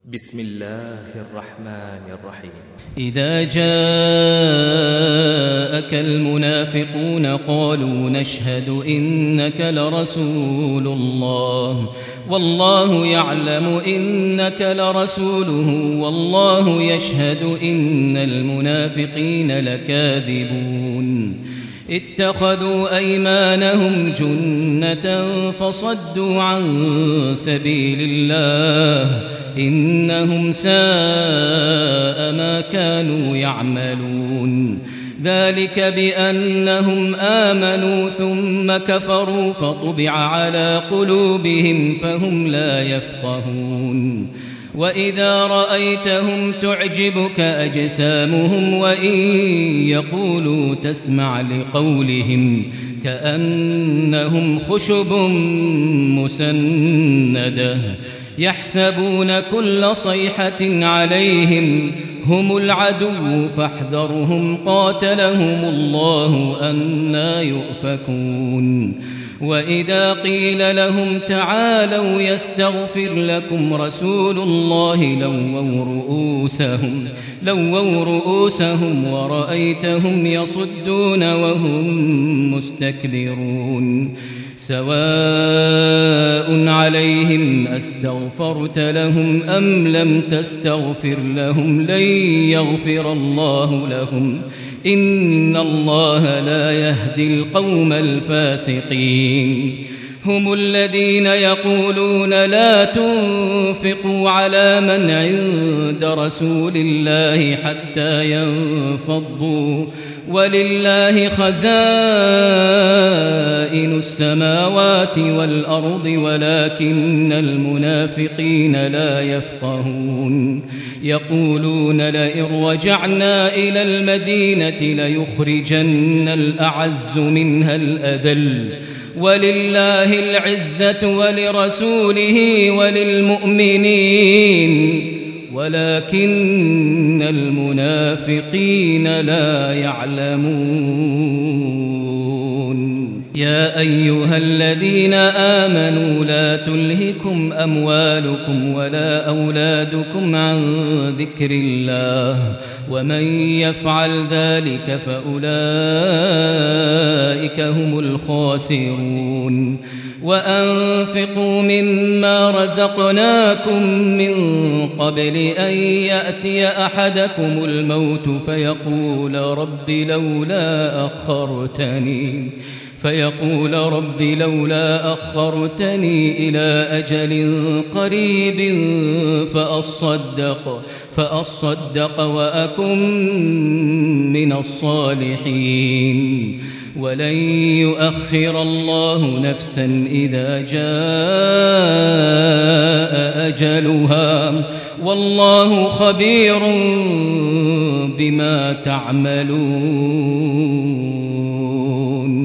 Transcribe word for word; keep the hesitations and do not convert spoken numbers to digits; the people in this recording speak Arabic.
بسم الله الرحمن الرحيم. إذا جاءك المنافقون قالوا نشهد إنك لرسول الله والله يعلم إنك لرسوله والله يشهد إن المنافقين لكاذبون. اتخذوا أيمانهم جنة فصدوا عن سبيل الله إنهم ساء ما كانوا يعملون. ذلك بأنهم آمنوا ثم كفروا فطبع على قلوبهم فهم لا يفقهون. وإذا رأيتهم تعجبك أجسامهم وإن يقولوا تسمع لقولهم كأنهم خشب مسندة يحسبون كل صيحة عليهم هم العدو فاحذرهم قاتلهم الله أنى يؤفكون. وإذا قيل لهم تعالوا يستغفر لكم رسول الله لووا رؤوسهم, لووا رؤوسهم ورأيتهم يصدون وهم مستكبرون. سواء عليهم أستغفرت لهم أم لم تستغفر لهم لن يغفر الله لهم إن الله لا يهدي القوم الفاسقين. هم الذين يقولون لا تنفقوا على من عند رسول الله حتى ينفضوا ولله خزائن السماوات والأرض ولكن المنافقين لا يفقهون. يقولون لئن رجعنا إلى المدينة ليخرجن الأعز منها الأذل ولله العزة ولرسوله وللمؤمنين ولكن المنافقين لا يعلمون. يا أيها الذين آمنوا لا تلهكم أموالكم ولا أولادكم عن ذكر الله ومن يفعل ذلك فأولئك هم الخاسرون. وأنفقوا مما رزقناكم من قبل أن يأتي أحدكم الموت فيقول رب لولا أخرتني فيقول رب لولا أخرتني إلى أجل قريب فأصدق فأصدق وأكن من الصالحين. ولن يؤخر الله نفسا إذا جاء أجلها والله خبير بما تعملون.